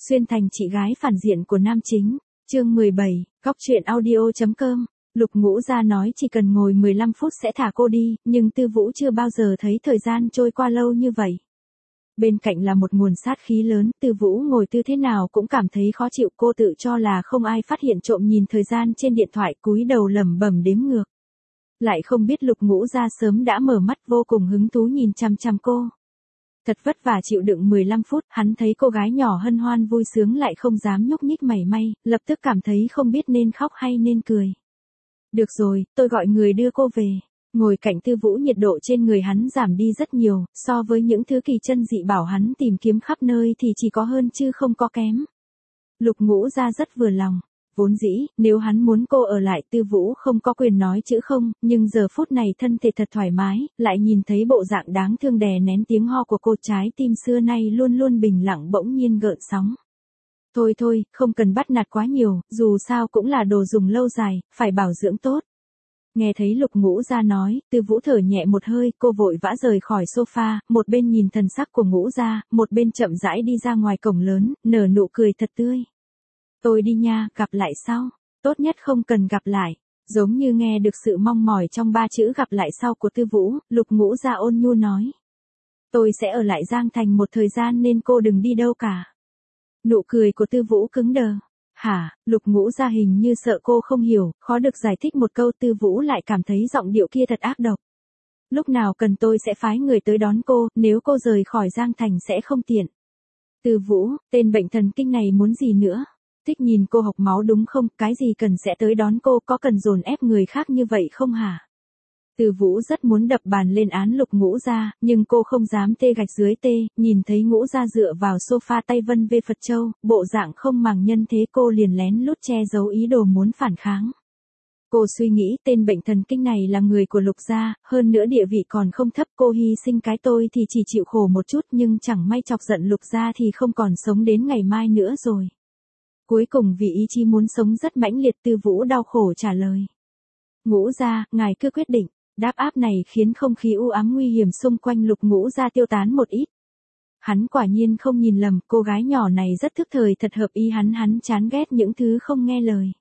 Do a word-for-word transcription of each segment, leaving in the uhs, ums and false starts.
Xuyên thành chị gái phản diện của nam chính. Chương mười bảy, góc truyện audio.com. Lục Ngũ Gia nói chỉ cần ngồi mười lăm phút sẽ thả cô đi, nhưng Tư Vũ chưa bao giờ thấy thời gian trôi qua lâu như vậy. Bên cạnh là một nguồn sát khí lớn, Tư Vũ ngồi tư thế nào cũng cảm thấy khó chịu, cô tự cho là không ai phát hiện trộm nhìn thời gian trên điện thoại, cúi đầu lẩm bẩm đếm ngược. Lại không biết Lục Ngũ Gia sớm đã mở mắt vô cùng hứng thú nhìn chằm chằm cô. Thật vất vả chịu đựng mười lăm phút, hắn thấy cô gái nhỏ hân hoan vui sướng lại không dám nhúc nhích mảy may, lập tức cảm thấy không biết nên khóc hay nên cười. Được rồi, tôi gọi người đưa cô về. Ngồi cạnh Tư Vũ, nhiệt độ trên người hắn giảm đi rất nhiều, so với những thứ kỳ chân dị bảo hắn tìm kiếm khắp nơi thì chỉ có hơn chứ không có kém. Lục Ngũ Gia rất vừa lòng. Vốn dĩ, nếu hắn muốn cô ở lại, Tư Vũ không có quyền nói chữ không, nhưng giờ phút này thân thể thật thoải mái, lại nhìn thấy bộ dạng đáng thương đè nén tiếng ho của cô, trái tim xưa nay luôn luôn bình lặng bỗng nhiên gợn sóng. Thôi thôi, không cần bắt nạt quá nhiều, dù sao cũng là đồ dùng lâu dài, phải bảo dưỡng tốt. Nghe thấy Lục Ngũ Gia nói, Tư Vũ thở nhẹ một hơi, cô vội vã rời khỏi sofa, một bên nhìn thần sắc của Ngũ Gia, một bên chậm rãi đi ra ngoài cổng lớn, nở nụ cười thật tươi. Tôi đi nha, gặp lại sau. Tốt nhất không cần gặp lại. Giống như nghe được sự mong mỏi trong ba chữ gặp lại sau của Tư Vũ, Lục Ngũ Gia ôn nhu nói. Tôi sẽ ở lại Giang Thành một thời gian nên cô đừng đi đâu cả. Nụ cười của Tư Vũ cứng đờ. Hả, Lục Ngũ Gia hình như sợ cô không hiểu, khó được giải thích một câu, Tư Vũ lại cảm thấy giọng điệu kia thật ác độc. Lúc nào cần tôi sẽ phái người tới đón cô, nếu cô rời khỏi Giang Thành sẽ không tiện. Tư Vũ, tên bệnh thần kinh này muốn gì nữa? Thích nhìn cô học máu đúng không, cái gì cần sẽ tới đón cô, có cần dồn ép người khác như vậy không hả? Tư Vũ rất muốn đập bàn lên án Lục Ngũ Gia, nhưng cô không dám tê gạch dưới tê, nhìn thấy Ngũ Gia dựa vào sofa tay vân vê Phật Châu, bộ dạng không màng nhân thế, cô liền lén lút che giấu ý đồ muốn phản kháng. Cô suy nghĩ tên bệnh thần kinh này là người của Lục Gia, hơn nữa địa vị còn không thấp, cô hy sinh cái tôi thì chỉ chịu khổ một chút, nhưng chẳng may chọc giận Lục Gia thì không còn sống đến ngày mai nữa rồi. Cuối cùng vì ý chí muốn sống rất mãnh liệt, Tư Vũ đau khổ trả lời. Ngũ Gia, ngài cứ quyết định. Đáp áp này khiến không khí u ám nguy hiểm xung quanh Lục Ngũ Gia tiêu tán một ít. Hắn quả nhiên không nhìn lầm, cô gái nhỏ này rất thức thời, thật hợp ý hắn, hắn chán ghét những thứ không nghe lời.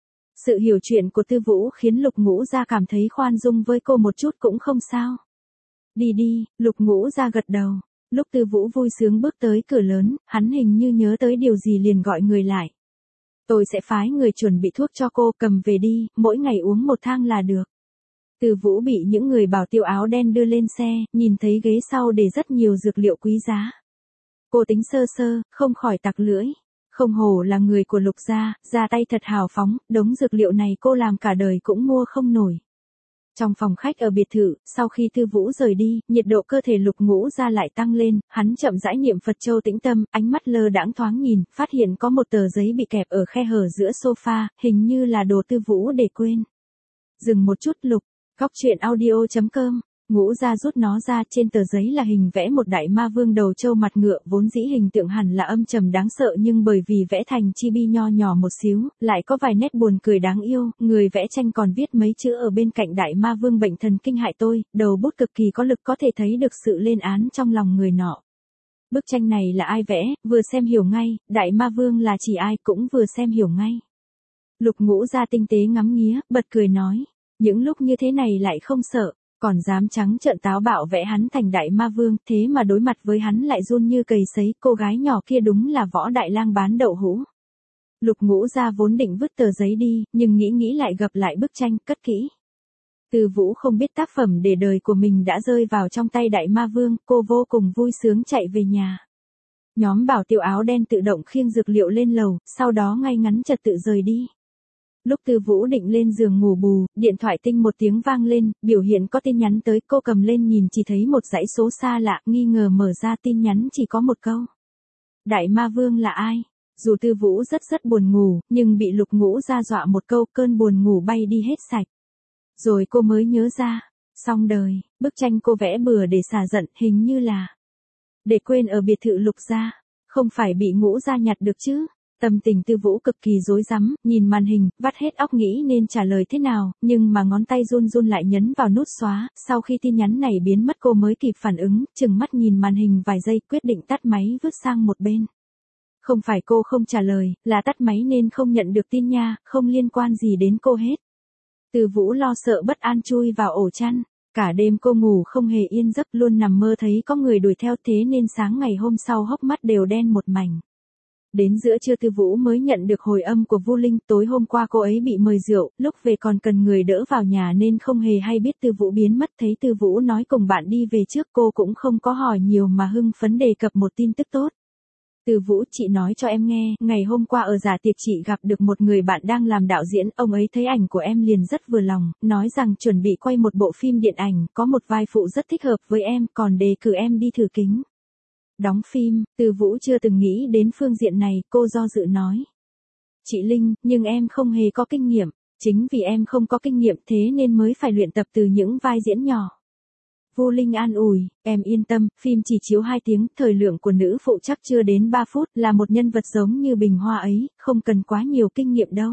Sự hiểu chuyện của Tư Vũ khiến Lục Ngũ Gia cảm thấy khoan dung với cô một chút cũng không sao. Đi đi, Lục Ngũ Gia gật đầu. Lúc Tư Vũ vui sướng bước tới cửa lớn, hắn hình như nhớ tới điều gì liền gọi người lại. Tôi sẽ phái người chuẩn bị thuốc cho cô, cầm về đi, mỗi ngày uống một thang là được. Tư Vũ bị những người bảo tiêu áo đen đưa lên xe, nhìn thấy ghế sau để rất nhiều dược liệu quý giá. Cô tính sơ sơ, không khỏi tặc lưỡi. Không hổ là người của Lục Gia, ra tay thật hào phóng, đống dược liệu này cô làm cả đời cũng mua không nổi. Trong phòng khách ở biệt thự, sau khi Tư Vũ rời đi, nhiệt độ cơ thể Lục Ngũ Gia lại tăng lên, hắn chậm rãi niệm Phật Châu tĩnh tâm, ánh mắt lơ đãng thoáng nhìn, phát hiện có một tờ giấy bị kẹp ở khe hở giữa sofa, hình như là đồ Tư Vũ để quên. Dừng một chút Lục. Góc truyện audio.com. Ngũ Gia rút nó ra, trên tờ giấy là hình vẽ một đại ma vương đầu trâu mặt ngựa, vốn dĩ hình tượng hẳn là âm trầm đáng sợ, nhưng bởi vì vẽ thành chibi nho nhỏ một xíu, lại có vài nét buồn cười đáng yêu, người vẽ tranh còn viết mấy chữ ở bên cạnh đại ma vương bệnh thần kinh hại tôi, đầu bút cực kỳ có lực, có thể thấy được sự lên án trong lòng người nọ. Bức tranh này là ai vẽ, vừa xem hiểu ngay, đại ma vương là chỉ ai cũng vừa xem hiểu ngay. Lục Ngũ Gia tinh tế ngắm nghía, bật cười nói. Những lúc như thế này lại không sợ, còn dám trắng trợn táo bạo vẽ hắn thành đại ma vương, thế mà đối mặt với hắn lại run như cầy sấy, cô gái nhỏ kia đúng là võ đại lang bán đậu hũ. Lục Ngũ Gia vốn định vứt tờ giấy đi, nhưng nghĩ nghĩ lại gập lại bức tranh, cất kỹ. Tư Vũ không biết tác phẩm để đời của mình đã rơi vào trong tay đại ma vương, cô vô cùng vui sướng chạy về nhà. Nhóm bảo tiêu áo đen tự động khiêng dược liệu lên lầu, sau đó ngay ngắn trật tự rời đi. Lúc Tư Vũ định lên giường ngủ bù, điện thoại tinh một tiếng vang lên, biểu hiện có tin nhắn tới, cô cầm lên nhìn chỉ thấy một dãy số xa lạ, nghi ngờ mở ra, tin nhắn chỉ có một câu. Đại ma vương là ai? Dù Tư Vũ rất rất buồn ngủ, nhưng bị Lục Ngũ Gia dọa một câu, cơn buồn ngủ bay đi hết sạch. Rồi cô mới nhớ ra, xong đời, bức tranh cô vẽ bừa để xả giận, hình như là để quên ở biệt thự Lục Gia, không phải bị Ngũ Gia nhặt được chứ? Tâm tình Tư Vũ cực kỳ rối rắm, nhìn màn hình, vắt hết óc nghĩ nên trả lời thế nào, nhưng mà ngón tay run run lại nhấn vào nút xóa, sau khi tin nhắn này biến mất cô mới kịp phản ứng, chừng mắt nhìn màn hình vài giây, quyết định tắt máy vứt sang một bên. Không phải cô không trả lời, là tắt máy nên không nhận được tin nha, không liên quan gì đến cô hết. Từ Vũ lo sợ bất an chui vào ổ chăn. Cả đêm cô ngủ không hề yên giấc, luôn nằm mơ thấy có người đuổi theo, thế nên sáng ngày hôm sau hốc mắt đều đen một mảnh. Đến giữa trưa Tư Vũ mới nhận được hồi âm của Vu Linh, tối hôm qua cô ấy bị mời rượu, lúc về còn cần người đỡ vào nhà nên không hề hay biết Tư Vũ biến mất, thấy Tư Vũ nói cùng bạn đi về trước cô cũng không có hỏi nhiều mà hưng phấn đề cập một tin tức tốt. Tư Vũ, chị nói cho em nghe, ngày hôm qua ở giả tiệc chị gặp được một người bạn đang làm đạo diễn, ông ấy thấy ảnh của em liền rất vừa lòng, nói rằng chuẩn bị quay một bộ phim điện ảnh, có một vai phụ rất thích hợp với em, còn đề cử em đi thử kính. Đóng phim, Tư Vũ chưa từng nghĩ đến phương diện này, cô do dự nói. Chị Linh, nhưng em không hề có kinh nghiệm, chính vì em không có kinh nghiệm thế nên mới phải luyện tập từ những vai diễn nhỏ. Vu Linh an ủi, em yên tâm, phim chỉ chiếu hai tiếng, thời lượng của nữ phụ chắc chưa đến ba phút, là một nhân vật giống như Bình Hoa ấy, không cần quá nhiều kinh nghiệm đâu.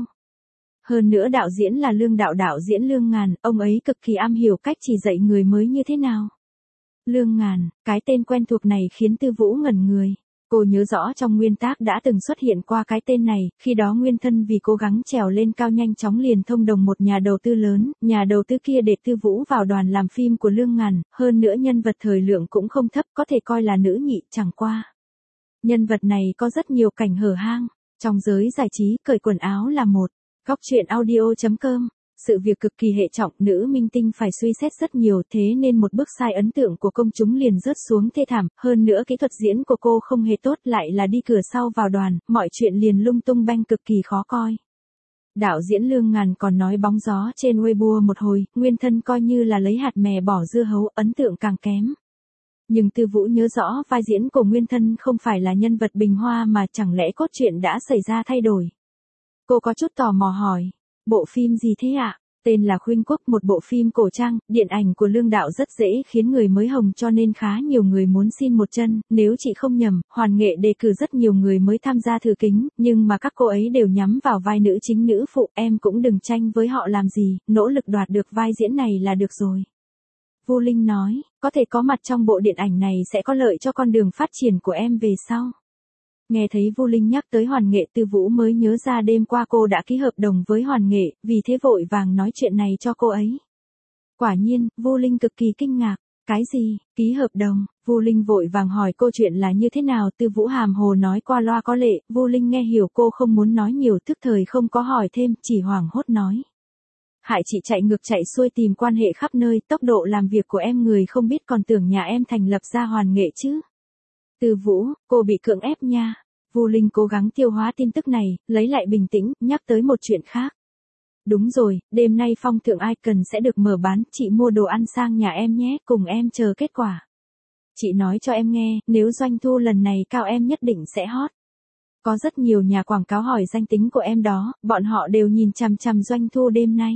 Hơn nữa đạo diễn là Lương Đạo đạo diễn Lương Ngàn, ông ấy cực kỳ am hiểu cách chỉ dạy người mới như thế nào. Lương Ngàn, cái tên quen thuộc này khiến Tư Vũ ngẩn người. Cô nhớ rõ trong nguyên tác đã từng xuất hiện qua cái tên này, khi đó Nguyên Thân vì cố gắng trèo lên cao nhanh chóng liền thông đồng một nhà đầu tư lớn, nhà đầu tư kia để Tư Vũ vào đoàn làm phim của Lương Ngàn, hơn nữa nhân vật thời lượng cũng không thấp, có thể coi là nữ nhị, chẳng qua. Nhân vật này có rất nhiều cảnh hở hang, trong giới giải trí cởi quần áo là một. Góc truyện audio chấm com. Sự việc cực kỳ hệ trọng, nữ minh tinh phải suy xét rất nhiều, thế nên một bước sai ấn tượng của công chúng liền rớt xuống thê thảm, hơn nữa kỹ thuật diễn của cô không hề tốt, lại là đi cửa sau vào đoàn, mọi chuyện liền lung tung beng cực kỳ khó coi. Đạo diễn Lương Ngàn còn nói bóng gió trên Weibo một hồi, Nguyên Thân coi như là lấy hạt mè bỏ dưa hấu, ấn tượng càng kém. Nhưng Tư Vũ nhớ rõ vai diễn của Nguyên Thân không phải là nhân vật Bình Hoa mà chẳng lẽ cốt truyện đã xảy ra thay đổi. Cô có chút tò mò hỏi. Bộ phim gì thế ạ? À? Tên là Khuynh Quốc, một bộ phim cổ trang, điện ảnh của Lương Đạo rất dễ khiến người mới hồng cho nên khá nhiều người muốn xin một chân, nếu chị không nhầm, Hoàn Nghệ đề cử rất nhiều người mới tham gia thử kính, nhưng mà các cô ấy đều nhắm vào vai nữ chính nữ phụ, em cũng đừng tranh với họ làm gì, nỗ lực đoạt được vai diễn này là được rồi. Vu Linh nói, có thể có mặt trong bộ điện ảnh này sẽ có lợi cho con đường phát triển của em về sau. Nghe thấy Vu Linh nhắc tới Hoàn Nghệ, Tư Vũ mới nhớ ra đêm qua cô đã ký hợp đồng với Hoàn Nghệ, vì thế vội vàng nói chuyện này cho cô ấy. Quả nhiên, Vu Linh cực kỳ kinh ngạc. Cái gì, ký hợp đồng? Vu Linh vội vàng hỏi cô chuyện là như thế nào, Tư Vũ hàm hồ nói qua loa có lệ, Vu Linh nghe hiểu cô không muốn nói nhiều, thức thời không có hỏi thêm, chỉ hoảng hốt nói. Hại chị chạy ngược chạy xuôi tìm quan hệ khắp nơi, tốc độ làm việc của em người không biết còn tưởng nhà em thành lập ra Hoàn Nghệ chứ. Tư Vũ, cô bị cưỡng ép nha. Vu Linh cố gắng tiêu hóa tin tức này, lấy lại bình tĩnh, nhắc tới một chuyện khác. Đúng rồi, đêm nay Phong Thượng Icon sẽ được mở bán, chị mua đồ ăn sang nhà em nhé, cùng em chờ kết quả. Chị nói cho em nghe, nếu doanh thu lần này cao em nhất định sẽ hot. Có rất nhiều nhà quảng cáo hỏi danh tính của em đó, bọn họ đều nhìn chằm chằm doanh thu đêm nay.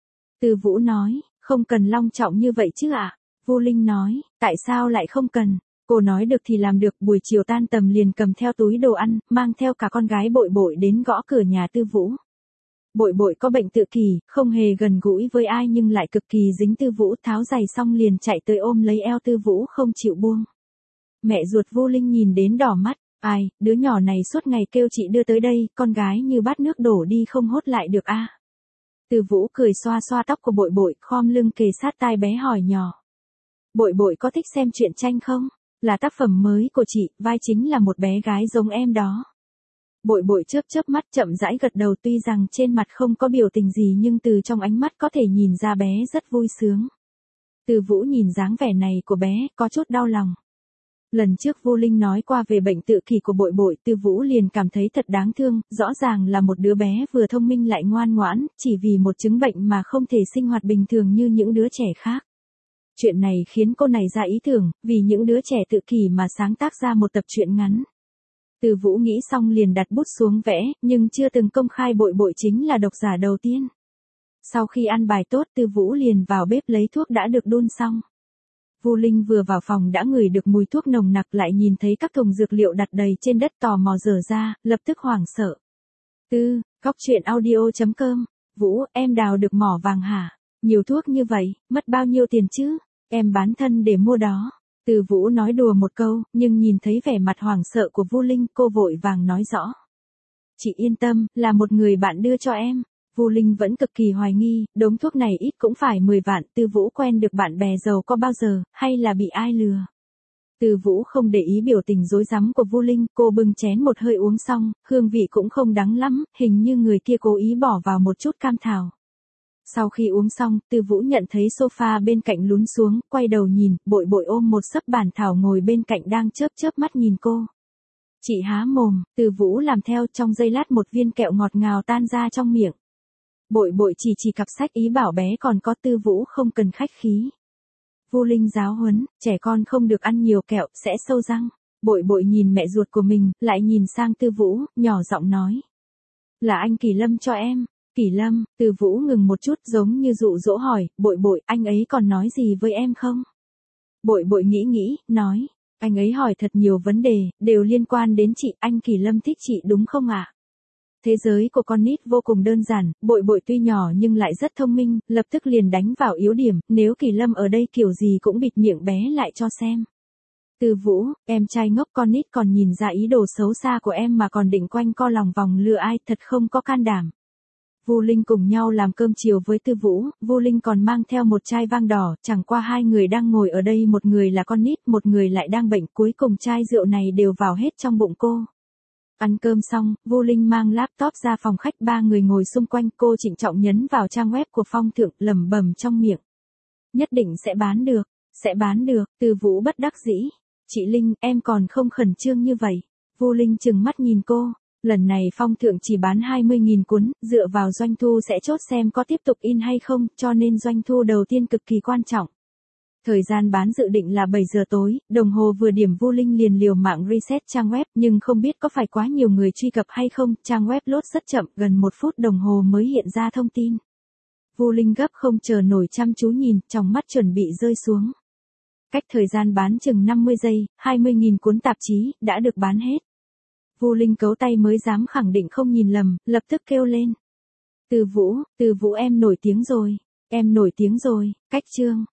Tư Vũ nói, không cần long trọng như vậy chứ ạ. À? Vu Linh nói, tại sao lại không cần? Cô nói được thì làm được, buổi chiều tan tầm liền cầm theo túi đồ ăn, mang theo cả con gái Bội Bội đến gõ cửa nhà Tư Vũ. Bội Bội có bệnh tự kỷ, không hề gần gũi với ai nhưng lại cực kỳ dính Tư Vũ, tháo giày xong liền chạy tới ôm lấy eo Tư Vũ không chịu buông. Mẹ ruột Vu Linh nhìn đến đỏ mắt, ai, đứa nhỏ này suốt ngày kêu chị đưa tới đây, con gái như bát nước đổ đi không hốt lại được a. À? Tư Vũ cười xoa xoa tóc của Bội Bội, khom lưng kề sát tai bé hỏi nhỏ. Bội Bội có thích xem truyện tranh không? Là tác phẩm mới của chị, vai chính là một bé gái giống em đó. Bội Bội chớp chớp mắt chậm rãi gật đầu, tuy rằng trên mặt không có biểu tình gì nhưng từ trong ánh mắt có thể nhìn ra bé rất vui sướng. Tư Vũ nhìn dáng vẻ này của bé, có chút đau lòng. Lần trước Vu Linh nói qua về bệnh tự kỷ của Bội Bội, Tư Vũ liền cảm thấy thật đáng thương, rõ ràng là một đứa bé vừa thông minh lại ngoan ngoãn, chỉ vì một chứng bệnh mà không thể sinh hoạt bình thường như những đứa trẻ khác. Chuyện này khiến cô này ra ý tưởng, vì những đứa trẻ tự kỷ mà sáng tác ra một tập truyện ngắn. Tư Vũ nghĩ xong liền đặt bút xuống vẽ, nhưng chưa từng công khai Bội Bội chính là độc giả đầu tiên. Sau khi ăn bài tốt, Tư Vũ liền vào bếp lấy thuốc đã được đun xong. Vu Linh vừa vào phòng đã ngửi được mùi thuốc nồng nặc, lại nhìn thấy các thùng dược liệu đặt đầy trên đất, tò mò dở ra, lập tức hoảng sợ. Tư, góc truyện audio chấm com. Vũ, em đào được mỏ vàng hả? Nhiều thuốc như vậy, mất bao nhiêu tiền chứ? Em bán thân để mua đó. Từ Vũ nói đùa một câu, nhưng nhìn thấy vẻ mặt hoảng sợ của Vu Linh, cô vội vàng nói rõ. Chị yên tâm, là một người bạn đưa cho em. Vu Linh vẫn cực kỳ hoài nghi, đống thuốc này ít cũng phải mười vạn, Từ Vũ quen được bạn bè giàu có bao giờ, hay là bị ai lừa. Từ Vũ không để ý biểu tình rối rắm của Vu Linh, cô bưng chén một hơi uống xong, hương vị cũng không đắng lắm, hình như người kia cố ý bỏ vào một chút cam thảo. Sau khi uống xong, Từ Vũ nhận thấy sofa bên cạnh lún xuống, quay đầu nhìn, Bội Bội ôm một sấp bản thảo ngồi bên cạnh đang chớp chớp mắt nhìn cô. Chị há mồm, Từ Vũ làm theo, trong giây lát một viên kẹo ngọt ngào tan ra trong miệng. Bội Bội chỉ chỉ cặp sách ý bảo bé còn có, Từ Vũ không cần khách khí. Vu Linh giáo huấn, trẻ con không được ăn nhiều kẹo, sẽ sâu răng. Bội Bội nhìn mẹ ruột của mình, lại nhìn sang Từ Vũ, nhỏ giọng nói. Là anh Kỳ Lâm cho em. Kỳ Lâm, Từ Vũ ngừng một chút giống như dụ dỗ hỏi, Bội Bội, anh ấy còn nói gì với em không? Bội Bội nghĩ nghĩ, nói, anh ấy hỏi thật nhiều vấn đề, đều liên quan đến chị, anh Kỳ Lâm thích chị đúng không ạ? Thế giới của con nít vô cùng đơn giản, Bội Bội tuy nhỏ nhưng lại rất thông minh, lập tức liền đánh vào yếu điểm, nếu Kỳ Lâm ở đây kiểu gì cũng bịt miệng bé lại cho xem. Từ Vũ, em trai ngốc, con nít còn nhìn ra ý đồ xấu xa của em mà còn định quanh co lòng vòng lừa ai, thật không có can đảm. Vu Linh cùng nhau làm cơm chiều với Từ Vũ, Vu Linh còn mang theo một chai vang đỏ, chẳng qua hai người đang ngồi ở đây, một người là con nít, một người lại đang bệnh, cuối cùng chai rượu này đều vào hết trong bụng cô. Ăn cơm xong, Vu Linh mang laptop ra phòng khách, ba người ngồi xung quanh, cô trịnh trọng nhấn vào trang web của Phong Thượng, lẩm bẩm trong miệng. Nhất định sẽ bán được, sẽ bán được, Từ Vũ bất đắc dĩ. Chị Linh, em còn không khẩn trương như vậy. Vu Linh trừng mắt nhìn cô. Lần này Phong Thượng chỉ bán hai mươi nghìn cuốn, dựa vào doanh thu sẽ chốt xem có tiếp tục in hay không, cho nên doanh thu đầu tiên cực kỳ quan trọng. Thời gian bán dự định là bảy giờ tối, đồng hồ vừa điểm, Vu Linh liền liều mạng reset trang web, nhưng không biết có phải quá nhiều người truy cập hay không, trang web load rất chậm, gần một phút đồng hồ mới hiện ra thông tin. Vu Linh gấp không chờ nổi chăm chú nhìn, trong mắt chuẩn bị rơi xuống. Cách thời gian bán chừng năm mươi giây, hai mươi nghìn cuốn tạp chí, đã được bán hết. Vu Linh cấu tay mới dám khẳng định không nhìn lầm, lập tức kêu lên. Từ Vũ, Từ Vũ em nổi tiếng rồi, em nổi tiếng rồi, cách chương.